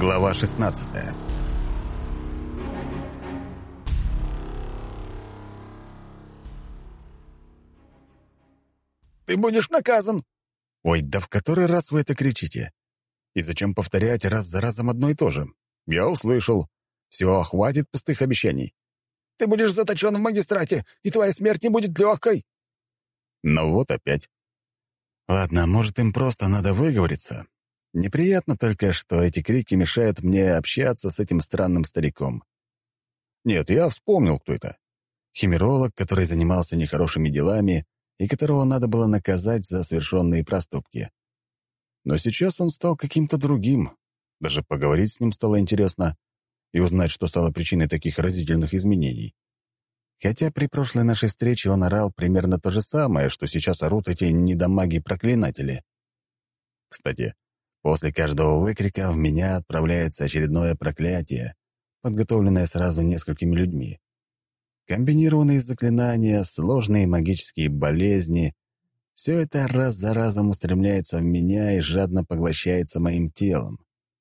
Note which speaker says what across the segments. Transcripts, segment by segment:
Speaker 1: Глава 16.
Speaker 2: «Ты будешь наказан!»
Speaker 1: Ой, да в который раз вы это кричите? И зачем повторять раз за разом одно и то же? Я услышал. Все, хватит пустых обещаний.
Speaker 2: «Ты будешь заточен в магистрате, и твоя смерть не будет легкой!»
Speaker 1: Но вот опять. Ладно, может, им просто надо выговориться. Неприятно только, что эти крики мешают мне общаться с этим странным стариком. Нет, я вспомнил, кто это. Химеролог, который занимался нехорошими делами и которого надо было наказать за совершенные проступки. Но сейчас он стал каким-то другим. Даже поговорить с ним стало интересно и узнать, что стало причиной таких разительных изменений. Хотя при прошлой нашей встрече он орал примерно то же самое, что сейчас орут эти недомаги-проклинатели. Кстати, после каждого выкрика в меня отправляется очередное проклятие, подготовленное сразу несколькими людьми. Комбинированные заклинания, сложные магические болезни — все это раз за разом устремляется в меня и жадно поглощается моим телом.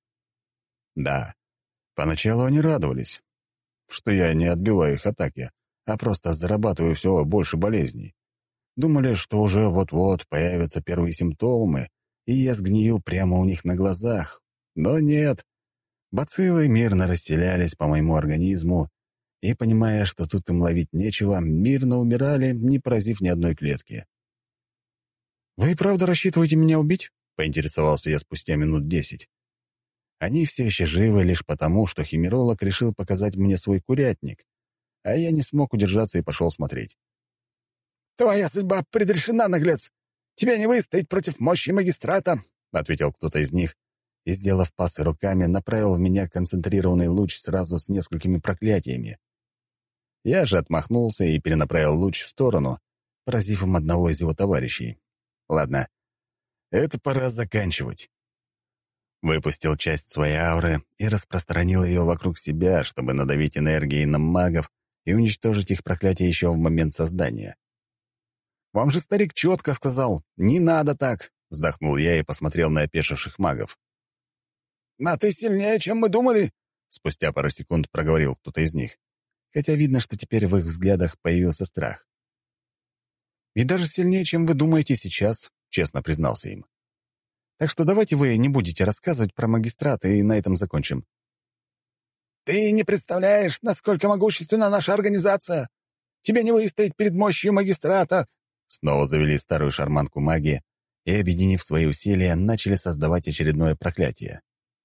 Speaker 1: Да, поначалу они радовались, что я не отбиваю их атаки, а просто зарабатываю все больше болезней. Думали, что уже вот-вот появятся первые симптомы, и я сгнию прямо у них на глазах. Но нет. Бациллы мирно расселялись по моему организму, и, понимая, что тут им ловить нечего, мирно умирали, не поразив ни одной клетки. «Вы и правда рассчитываете меня убить?» — поинтересовался я спустя минут 10. Они все еще живы лишь потому, что химеролог решил показать мне свой курятник, а я не смог удержаться и пошел смотреть.
Speaker 2: «Твоя судьба предрешена, наглец! Тебе не выстоять против мощи магистрата!»
Speaker 1: — ответил кто-то из них, и, сделав пасы руками, направил в меня концентрированный луч сразу с несколькими проклятиями. Я же отмахнулся и перенаправил луч в сторону, поразив им одного из его товарищей. Ладно, это пора заканчивать. Выпустил часть своей ауры и распространил ее вокруг себя, чтобы надавить энергией на магов и уничтожить их проклятие еще в момент создания. «Вам же старик четко сказал, не надо так!» — вздохнул я и посмотрел на опешивших магов.
Speaker 2: «А ты сильнее, чем мы думали!»
Speaker 1: — спустя пару секунд проговорил кто-то из них, хотя видно, что теперь в их взглядах появился страх. «И даже сильнее, чем вы думаете сейчас», — честно признался им. «Так что давайте вы не будете рассказывать про магистрат, и на этом закончим».
Speaker 2: «Ты не представляешь, насколько могущественна наша организация! Тебе не выстоять перед мощью магистрата!»
Speaker 1: Снова завели старую шарманку маги и, объединив свои усилия, начали создавать очередное проклятие.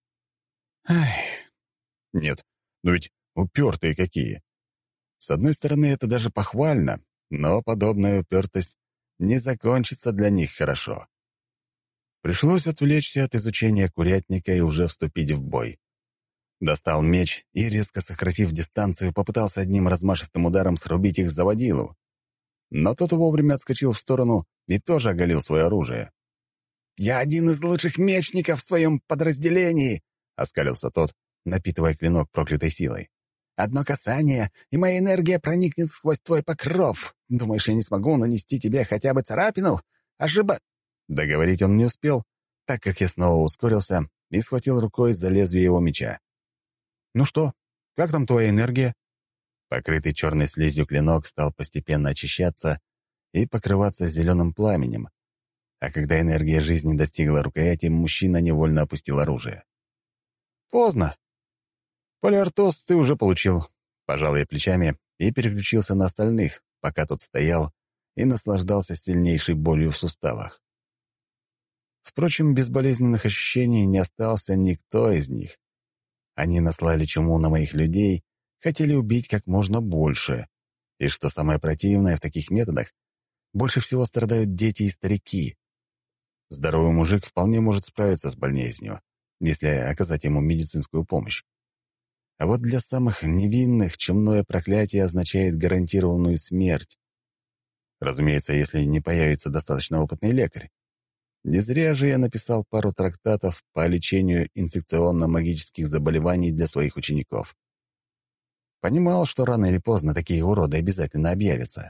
Speaker 1: Ай, нет, ну ведь упертые какие. С одной стороны, это даже похвально, но подобная упертость не закончится для них хорошо. Пришлось отвлечься от изучения курятника и уже вступить в бой. Достал меч и, резко сократив дистанцию, попытался одним размашистым ударом срубить их заводилу. Но тот вовремя отскочил в сторону и тоже оголил свое оружие.
Speaker 2: «Я один из лучших мечников в своем подразделении!»
Speaker 1: — оскалился тот, напитывая клинок проклятой силой.
Speaker 2: «Одно касание, и моя энергия проникнет сквозь твой покров. Думаешь, я не смогу нанести тебе хотя бы царапину?
Speaker 1: Договорить он не успел, так как я снова ускорился и схватил рукой за лезвие его меча. «Ну что, как там твоя энергия?» Покрытый черной слизью клинок стал постепенно очищаться и покрываться зеленым пламенем, а когда энергия жизни достигла рукояти, мужчина невольно опустил оружие. «Поздно. Полиартоз ты уже получил», — пожал я плечами и переключился на остальных, пока тот стоял и наслаждался сильнейшей болью в суставах. Впрочем, без болезненных ощущений не остался никто из них. Они наслали чуму на моих людей, хотели убить как можно больше. И что самое противное в таких методах, больше всего страдают дети и старики. Здоровый мужик вполне может справиться с болезнью, если оказать ему медицинскую помощь. А вот для самых невинных чумное проклятие означает гарантированную смерть. Разумеется, если не появится достаточно опытный лекарь. Не зря же я написал пару трактатов по лечению инфекционно-магических заболеваний для своих учеников. Понимал, что рано или поздно такие уроды обязательно объявятся.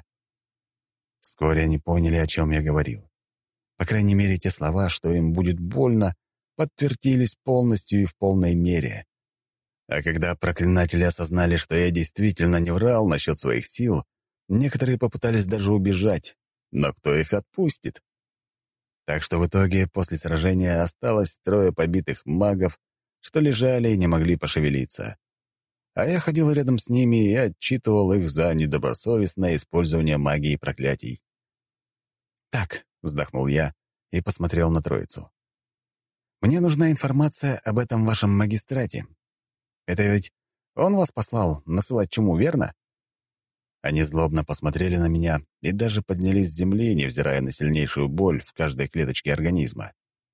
Speaker 1: Вскоре они поняли, о чем я говорил. По крайней мере, те слова, что им будет больно, подтвердились полностью и в полной мере. А когда проклинатели осознали, что я действительно не врал насчет своих сил, некоторые попытались даже убежать, но кто их отпустит? Так что в итоге после сражения осталось 3 побитых магов, что лежали и не могли пошевелиться. А я ходил рядом с ними и отчитывал их за недобросовестное использование магии и проклятий. «Так», — вздохнул я и посмотрел на троицу. «Мне нужна информация об этом вашем магистрате. Это ведь он вас послал насылать чуму, верно?» Они злобно посмотрели на меня и даже поднялись с земли, невзирая на сильнейшую боль в каждой клеточке организма.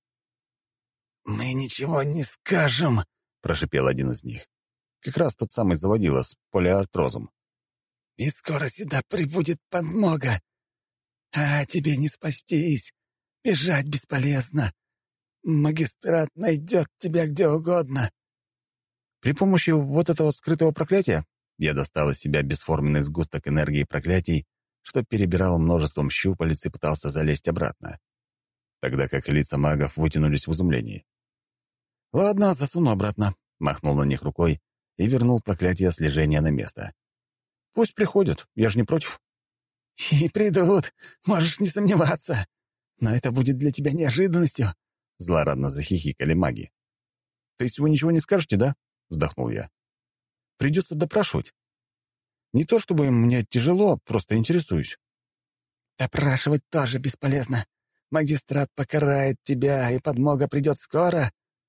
Speaker 2: «Мы ничего не скажем», — прошипел один из них.
Speaker 1: Как раз тот самый заводила с полиартрозом.
Speaker 2: «И скоро сюда прибудет подмога. А тебе не спастись. Бежать бесполезно. Магистрат найдет тебя где угодно».
Speaker 1: При помощи вот этого скрытого проклятия я достал из себя бесформенный сгусток энергии проклятий, что перебирал множеством щупалец и пытался залезть обратно, тогда как лица магов вытянулись в изумлении. «Ладно, засуну обратно», — махнул на них рукой и вернул проклятие слежения на место. «Пусть приходят, я же не против».
Speaker 2: «И придут, можешь не сомневаться. Но это будет для тебя неожиданностью»,
Speaker 1: — злорадно захихикали маги. «То есть вы ничего не скажете, да?» — вздохнул я. «Придется допрашивать. Не то чтобы мне тяжело, просто интересуюсь».
Speaker 2: «Допрашивать тоже бесполезно. Магистрат покарает тебя, и подмога придет скоро».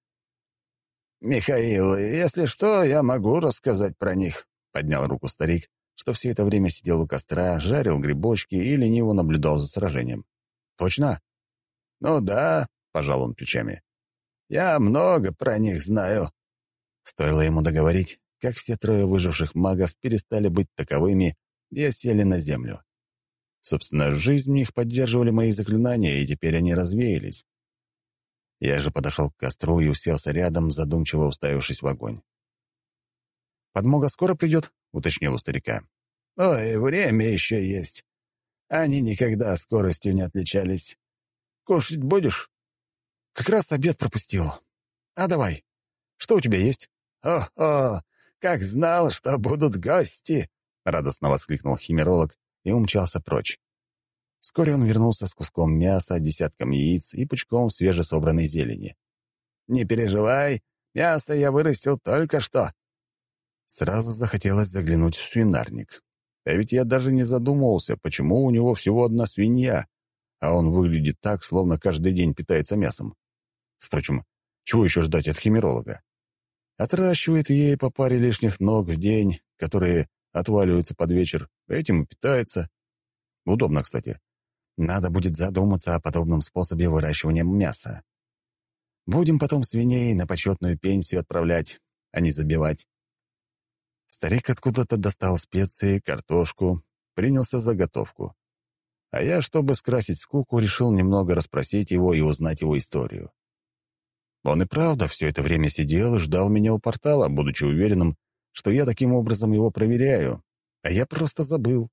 Speaker 1: «Михаил, если что, я могу рассказать про них», — поднял руку старик, что все это время сидел у костра, жарил грибочки и лениво наблюдал за сражением. «Точно?»
Speaker 2: «Ну да», — пожал он плечами. «Я много про них знаю».
Speaker 1: Стоило ему договорить, как все 3 выживших магов перестали быть таковыми и осели на землю. Собственно, жизнь их поддерживали мои заклинания, и теперь они развеялись. Я же подошел к костру и уселся рядом, задумчиво уставившись в огонь. «Подмога скоро придет?» — уточнил у старика.
Speaker 2: «Ой, время еще есть. Они никогда скоростью не отличались. Кушать будешь?»
Speaker 1: «Как раз обед пропустил. А давай. Что у тебя есть?»
Speaker 2: «О-о, как знал, что будут гости!» — радостно воскликнул химеролог и умчался прочь.
Speaker 1: Вскоре он вернулся с куском мяса, десятком яиц и пучком свежесобранной зелени.
Speaker 2: «Не переживай, мясо я вырастил только что».
Speaker 1: Сразу захотелось заглянуть в свинарник. А ведь я даже не задумывался, почему у него всего одна свинья, а он выглядит так, словно каждый день питается мясом. Впрочем, чего еще ждать от химеролога? Отращивает ей по паре лишних ног в день, которые отваливаются под вечер, этим и питается. Удобно, кстати. Надо будет задуматься о подобном способе выращивания мяса. Будем потом свиней на почетную пенсию отправлять, а не забивать. Старик откуда-то достал специи, картошку, принялся за готовку. А я, чтобы скрасить скуку, решил немного расспросить его и узнать его историю. Он и правда все это время сидел и ждал меня у портала, будучи уверенным, что я таким образом его проверяю, а я просто забыл.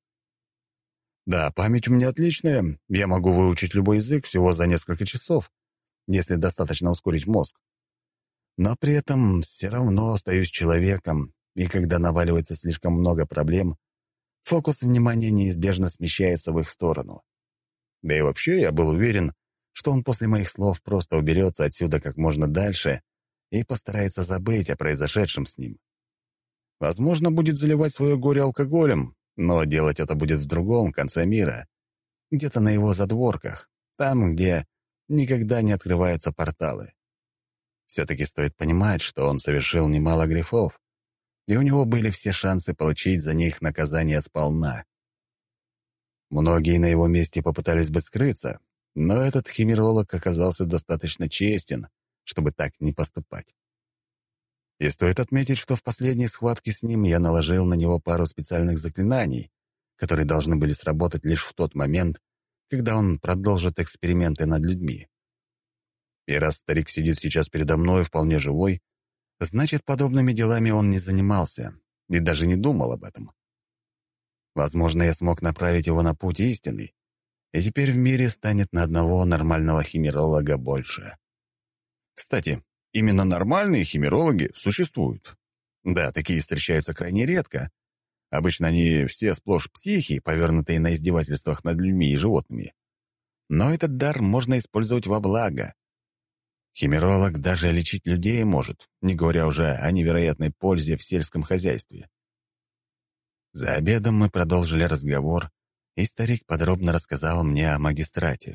Speaker 1: Да, память у меня отличная, я могу выучить любой язык всего за несколько часов, если достаточно ускорить мозг. Но при этом все равно остаюсь человеком, и когда наваливается слишком много проблем, фокус внимания неизбежно смещается в их сторону. Да и вообще я был уверен, что он после моих слов просто уберется отсюда как можно дальше и постарается забыть о произошедшем с ним. Возможно, будет заливать свое горе алкоголем, но делать это будет в другом конце мира, где-то на его задворках, там, где никогда не открываются порталы. Все-таки стоит понимать, что он совершил немало грехов, и у него были все шансы получить за них наказание сполна. Многие на его месте попытались бы скрыться, но этот химеролог оказался достаточно честен, чтобы так не поступать. И стоит отметить, что в последней схватке с ним я наложил на него пару специальных заклинаний, которые должны были сработать лишь в тот момент, когда он продолжит эксперименты над людьми. И раз старик сидит сейчас передо мной вполне живой, значит, подобными делами он не занимался и даже не думал об этом. Возможно, я смог направить его на путь истинный, и теперь в мире станет на одного нормального химеролога больше. Кстати, именно нормальные химерологи существуют. Да, такие встречаются крайне редко. Обычно они все сплошь психи, повернутые на издевательствах над людьми и животными. Но этот дар можно использовать во благо. Химеролог даже лечить людей может, не говоря уже о невероятной пользе в сельском хозяйстве. За обедом мы продолжили разговор, и старик подробно рассказал мне о магистрате.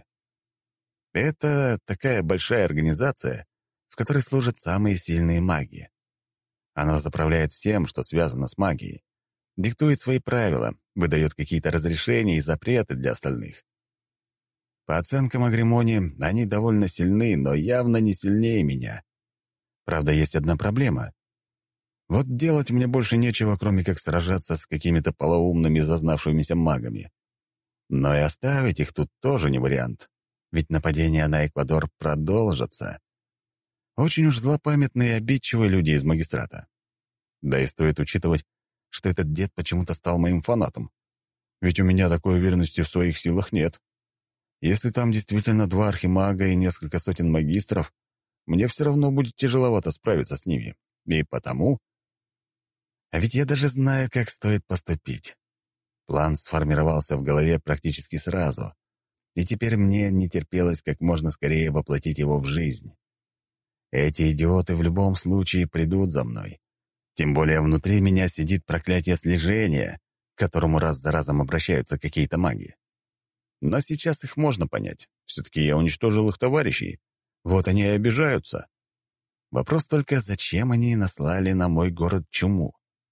Speaker 1: Это такая большая организация, в которой служат самые сильные маги. Она заправляет всем, что связано с магией, диктует свои правила, выдает какие-то разрешения и запреты для остальных. По оценкам Агримони, они довольно сильны, но явно не сильнее меня. Правда, есть одна проблема. Вот делать мне больше нечего, кроме как сражаться с какими-то полоумными зазнавшимися магами. Но и оставить их тут тоже не вариант, ведь нападения на Эквадор продолжатся. Очень уж злопамятные и обидчивые люди из магистрата. Да и стоит учитывать, что этот дед почему-то стал моим фанатом. Ведь у меня такой уверенности в своих силах нет. Если там действительно 2 архимага и несколько сотен магистров, мне все равно будет тяжеловато справиться с ними. И потому... А ведь я даже знаю, как стоит поступить. План сформировался в голове практически сразу, и теперь мне не терпелось как можно скорее воплотить его в жизнь. Эти идиоты в любом случае придут за мной. Тем более внутри меня сидит проклятие слежения, к которому раз за разом обращаются какие-то маги. Но сейчас их можно понять. Все-таки я уничтожил их товарищей. Вот они и обижаются. Вопрос только, зачем они наслали на мой город чуму?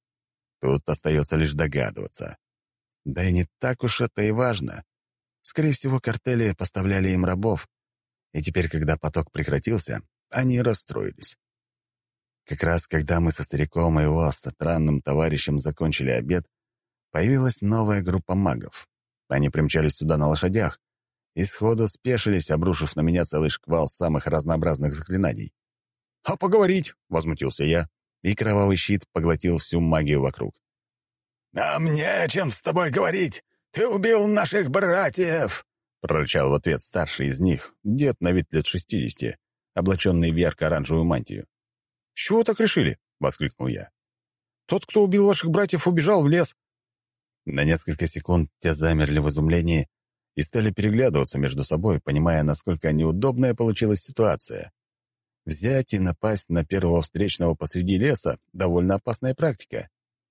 Speaker 1: Тут остается лишь догадываться. Да и не так уж это и важно. Скорее всего, картели поставляли им рабов, и теперь, когда поток прекратился, они расстроились. Как раз когда мы со стариком и его странным товарищем закончили обед, появилась новая группа магов. Они примчались сюда на лошадях и сходу спешились, обрушив на меня целый шквал самых разнообразных заклинаний. «А поговорить?» — возмутился я, и кровавый щит поглотил всю магию вокруг.
Speaker 2: «Нам не о чем с тобой говорить! Ты убил наших братьев!»
Speaker 1: — прорычал в ответ старший из них, дед на вид лет 60, облаченный в ярко-оранжевую мантию. «С чего так решили?» — воскликнул я. «Тот, кто убил ваших братьев, убежал в лес». На несколько секунд те замерли в изумлении и стали переглядываться между собой, понимая, насколько неудобная получилась ситуация. Взять и напасть на первого встречного посреди леса — довольно опасная практика.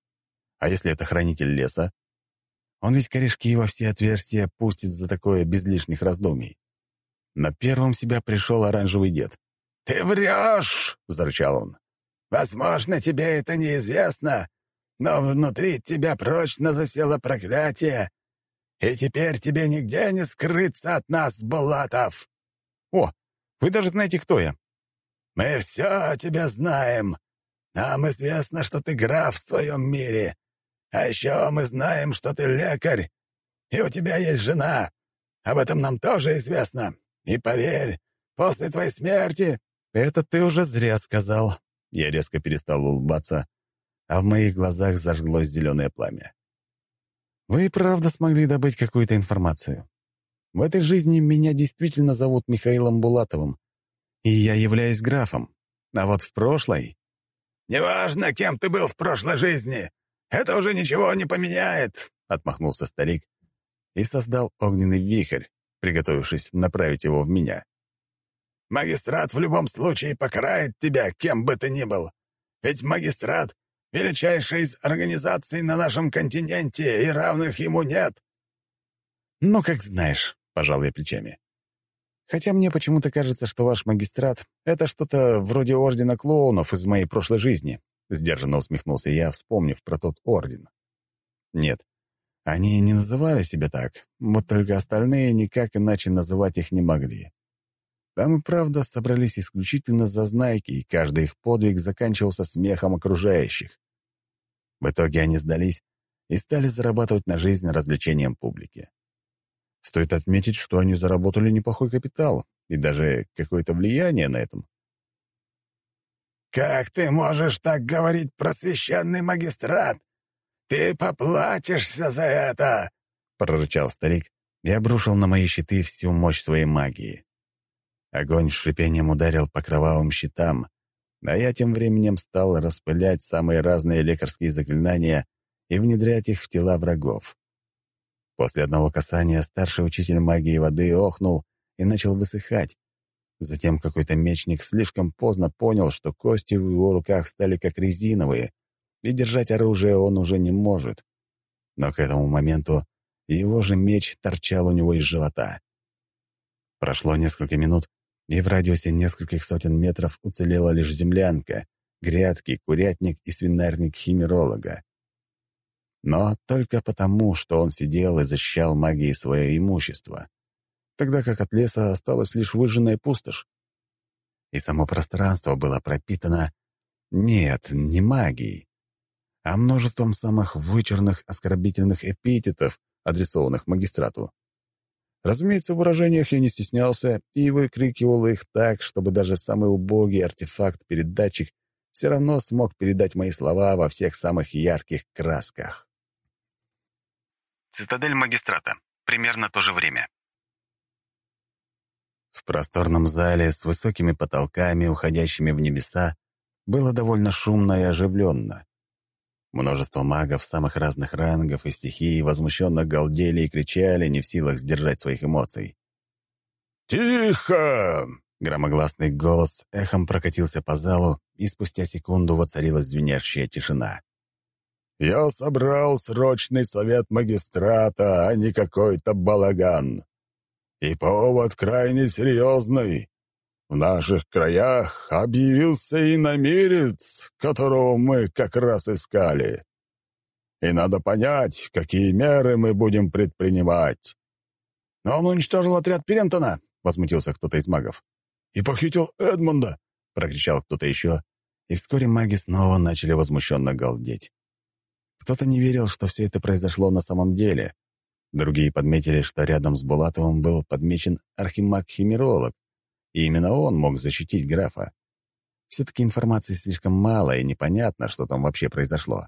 Speaker 1: А если это хранитель леса? Он ведь корешки во все отверстия пустит за такое без лишних раздумий. На первом себя пришел оранжевый дед.
Speaker 2: «Ты врешь!» — зарычал он. «Возможно, тебе это неизвестно, но внутри тебя прочно засело проклятие, и теперь тебе нигде не скрыться от нас, Булатов!»
Speaker 1: «О, вы даже знаете, кто я!»
Speaker 2: «Мы все о тебе знаем. Нам известно, что ты граф в своем мире. А еще мы знаем, что ты лекарь, и у тебя есть жена. Об этом нам тоже известно. И поверь, после твоей смерти...»
Speaker 1: «Это ты уже зря сказал». Я резко перестал улыбаться, а в моих глазах зажглось зеленое пламя. «Вы и правда смогли добыть какую-то информацию. В этой жизни меня действительно зовут Михаилом Булатовым, и я являюсь графом. А вот в прошлой...»
Speaker 2: «Неважно, кем ты был в прошлой жизни. Это уже ничего не поменяет», —
Speaker 1: отмахнулся старик и создал огненный вихрь, приготовившись направить его в меня.
Speaker 2: «Магистрат в любом случае покарает тебя, кем бы ты ни был. Ведь магистрат — величайшая из организаций на нашем континенте, и равных ему нет».
Speaker 1: «Ну, как знаешь», — пожал я плечами. «Хотя мне почему-то кажется, что ваш магистрат — это что-то вроде ордена клоунов из моей прошлой жизни», — сдержанно усмехнулся я, вспомнив про тот орден. «Нет, они не называли себя так, вот только остальные никак иначе называть их не могли. Там и правда собрались исключительно зазнайки, и каждый их подвиг заканчивался смехом окружающих. В итоге они сдались и стали зарабатывать на жизнь развлечением публики. Стоит отметить, что они заработали неплохой капитал и даже какое-то влияние на этом.
Speaker 2: «Как ты можешь так говорить про священный магистрат? Ты поплатишься за это!» —
Speaker 1: прорычал старик и обрушил на мои щиты всю мощь своей магии. Огонь с шипением ударил по кровавым щитам, а я тем временем стал распылять самые разные лекарские заклинания и внедрять их в тела врагов. После одного касания старший учитель магии воды охнул и начал высыхать. Затем какой-то мечник слишком поздно понял, что кости в его руках стали как резиновые, и держать оружие он уже не может. Но к этому моменту его же меч торчал у него из живота. Прошло несколько минут, и в радиусе нескольких сотен метров уцелела лишь землянка, грядки, курятник и свинарник химеролога. Но только потому, что он сидел и защищал магией свое имущество, тогда как от леса осталась лишь выжженная пустошь. И само пространство было пропитано, нет, не магией, а множеством самых вычурных оскорбительных эпитетов, адресованных магистрату. Разумеется, в выражениях я не стеснялся и выкрикивал их так, чтобы даже самый убогий артефакт-передатчик все равно смог передать мои слова во всех самых ярких красках. Цитадель магистрата. Примерно то же время. В просторном зале с высокими потолками, уходящими в небеса, было довольно шумно и оживленно. Множество магов самых разных рангов и стихий возмущенно галдели и кричали, не в силах сдержать своих эмоций.
Speaker 2: «Тихо!»
Speaker 1: — громогласный голос эхом прокатился по залу, и спустя секунду воцарилась звенящая тишина.
Speaker 2: «Я собрал срочный совет магистрата, а не какой-то балаган. И повод крайне серьезный. В наших краях объявился иномирец, которого мы как раз искали. И надо понять, какие меры мы будем предпринимать».
Speaker 1: «Но он уничтожил отряд Перентона!» — возмутился кто-то из магов.
Speaker 2: «И похитил Эдмонда!»
Speaker 1: — прокричал кто-то еще, и вскоре маги снова начали возмущенно галдеть. Кто-то не верил, что все это произошло на самом деле. Другие подметили, что рядом с Булатовым был подмечен архимаг-химеролог, и именно он мог защитить графа. Все-таки информации слишком мало, и непонятно, что там вообще произошло.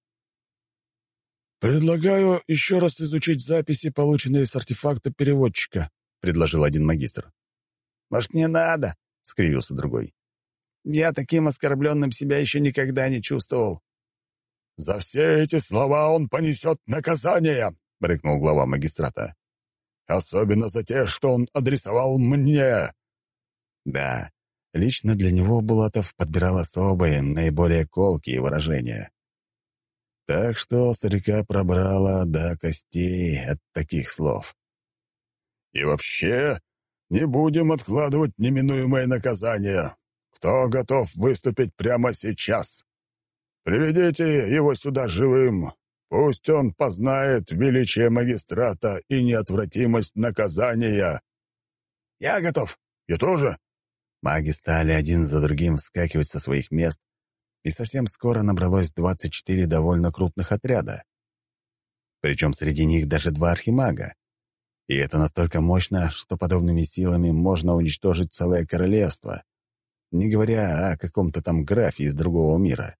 Speaker 2: «Предлагаю еще раз изучить записи, полученные с артефакта переводчика», — предложил один магистр.
Speaker 1: «Может, не надо?» — скривился другой. «Я таким оскорбленным себя еще никогда не чувствовал».
Speaker 2: «За все эти слова он понесет наказание», — рыкнул глава магистрата. «Особенно за те, что он адресовал мне».
Speaker 1: Да, лично для него Булатов подбирал особые, наиболее колкие выражения. Так что старика пробрало до костей от таких слов.
Speaker 2: «И вообще, не будем откладывать неминуемое наказание. Кто готов выступить прямо сейчас? Приведите его сюда живым. Пусть он познает величие магистрата и неотвратимость наказания».
Speaker 1: «Я готов».
Speaker 2: «Я тоже».
Speaker 1: Маги стали один за другим вскакивать со своих мест, и совсем скоро набралось 24 довольно крупных отряда. Причем среди них даже 2 архимага. И это настолько мощно, что подобными силами можно уничтожить целое королевство, не говоря о каком-то там графе из другого мира.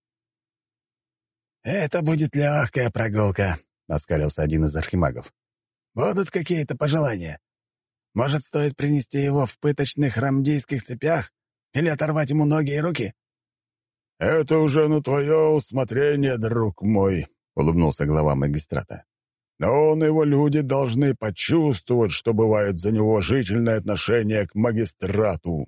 Speaker 1: «Это будет легкая прогулка», — оскалился один из архимагов. «Будут какие-то пожелания? Может, стоит принести его в пыточных рамдийских цепях или оторвать ему ноги и руки?»
Speaker 2: «Это уже на твое усмотрение, друг мой», — улыбнулся глава магистрата. «Но он и его люди должны почувствовать, что бывает за неуважительное отношение к магистрату».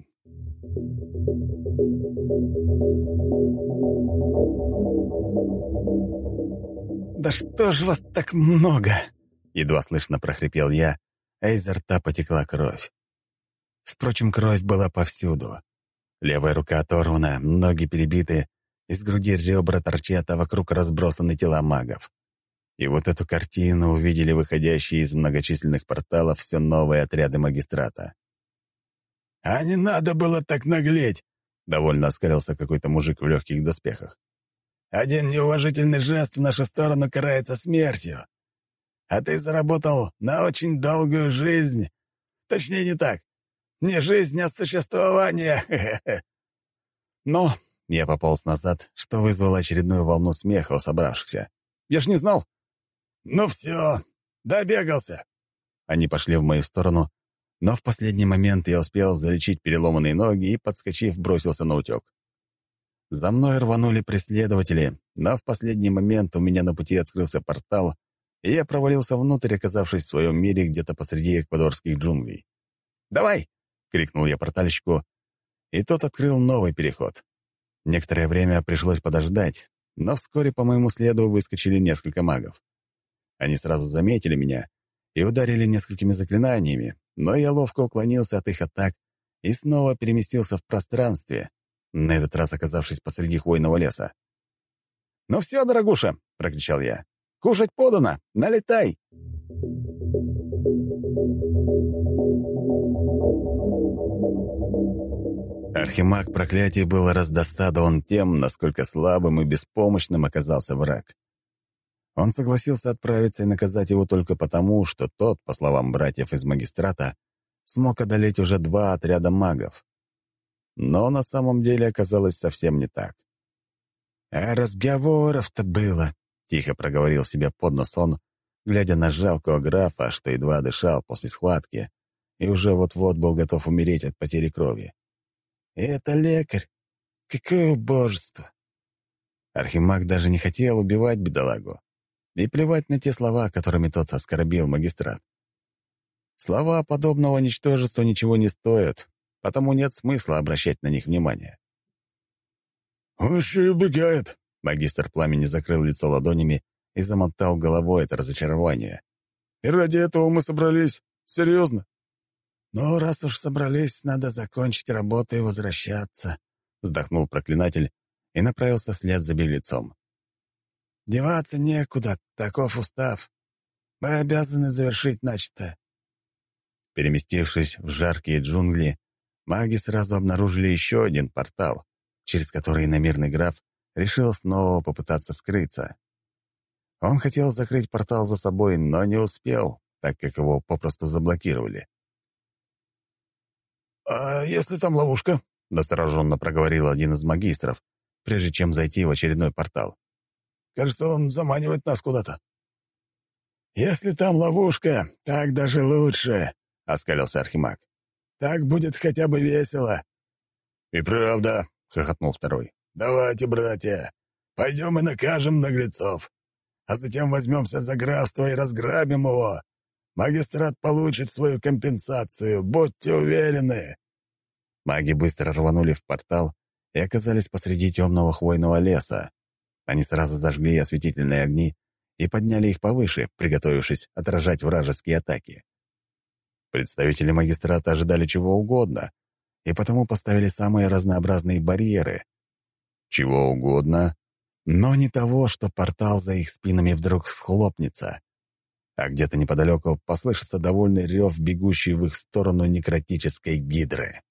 Speaker 1: «Да что ж вас так много?» — едва слышно прохрипел я, а изо рта потекла кровь. Впрочем, кровь была повсюду. Левая рука оторвана, ноги перебиты, из груди ребра торчат, а вокруг разбросаны тела магов. И вот эту картину увидели выходящие из многочисленных порталов все новые отряды магистрата.
Speaker 2: «А не надо было так наглеть!»
Speaker 1: — довольно оскалился какой-то мужик в легких доспехах.
Speaker 2: «Один неуважительный жест в нашу сторону карается смертью. А ты заработал на очень долгую жизнь. Точнее, не так. Не жизнь, а существование.
Speaker 1: Но я пополз назад, что вызвало очередную волну смеха у собравшихся. Я ж не знал.
Speaker 2: Ну все, добегался.
Speaker 1: Они пошли в мою сторону, Но в последний момент я успел залечить переломанные ноги и, подскочив, бросился на утек. За мной рванули преследователи, но в последний момент у меня на пути открылся портал, и я провалился внутрь, оказавшись в своем мире где-то посреди эквадорских джунглей. «Давай!» — крикнул я портальщику, и тот открыл новый переход. Некоторое время пришлось подождать, но вскоре по моему следу выскочили несколько магов. Они сразу заметили меня и ударили несколькими заклинаниями, но я ловко уклонился от их атак и снова переместился в пространстве, на этот раз оказавшись посреди хвойного леса. «Ну все, дорогуша!» — прокричал я. «Кушать подано! Налетай!» Архимаг проклятий был раздосадован тем, насколько слабым и беспомощным оказался враг. Он согласился отправиться и наказать его только потому, что тот, по словам братьев из магистрата, смог одолеть уже 2 отряда магов. Но на самом деле оказалось совсем не так. «А разговоров-то было», — тихо проговорил себе под нос он, глядя на жалкого графа, что едва дышал после схватки и уже вот-вот был готов умереть от потери крови. «И это лекарь? Какое убожество!» Архимаг даже не хотел убивать бедолагу. И плевать на те слова, которыми тот оскорбил магистрат. Слова подобного ничтожества ничего не стоят, потому нет смысла обращать на них внимание.
Speaker 2: «Он еще и убегает!»
Speaker 1: Магистр пламени закрыл лицо ладонями и замотал головой от разочарования.
Speaker 2: «И ради этого мы собрались? Серьезно?»
Speaker 3: «Ну, раз уж собрались, надо закончить работу и возвращаться», — вздохнул проклинатель и направился вслед за беглецом. «Деваться некуда, таков устав. Мы обязаны завершить начатое».
Speaker 1: Переместившись в жаркие джунгли, маги сразу обнаружили еще один портал, через который иномирный граф решил снова попытаться скрыться. Он хотел закрыть портал за собой, но не успел, так как его попросту заблокировали.
Speaker 2: «А если там ловушка?»
Speaker 1: — настороженно проговорил один из магистров, прежде чем зайти в очередной портал.
Speaker 2: «Кажется, он заманивает нас куда-то».
Speaker 3: «Если там ловушка, так даже лучше», — оскалился Архимаг. «Так будет хотя бы весело».
Speaker 2: «И правда»,
Speaker 1: — хохотнул второй.
Speaker 2: «Давайте, братья, пойдем и накажем наглецов, а затем возьмемся за графство и разграбим его. Магистрат получит свою компенсацию, будьте уверены».
Speaker 1: Маги быстро рванули в портал и оказались посреди темного хвойного леса. Они сразу зажгли осветительные огни и подняли их повыше, приготовившись отражать вражеские атаки. Представители магистрата ожидали чего угодно, и потому поставили самые разнообразные барьеры. Чего угодно, но не того, что портал за их спинами вдруг схлопнется, а где-то неподалеку послышится довольный рев, бегущий в их сторону некротической гидры.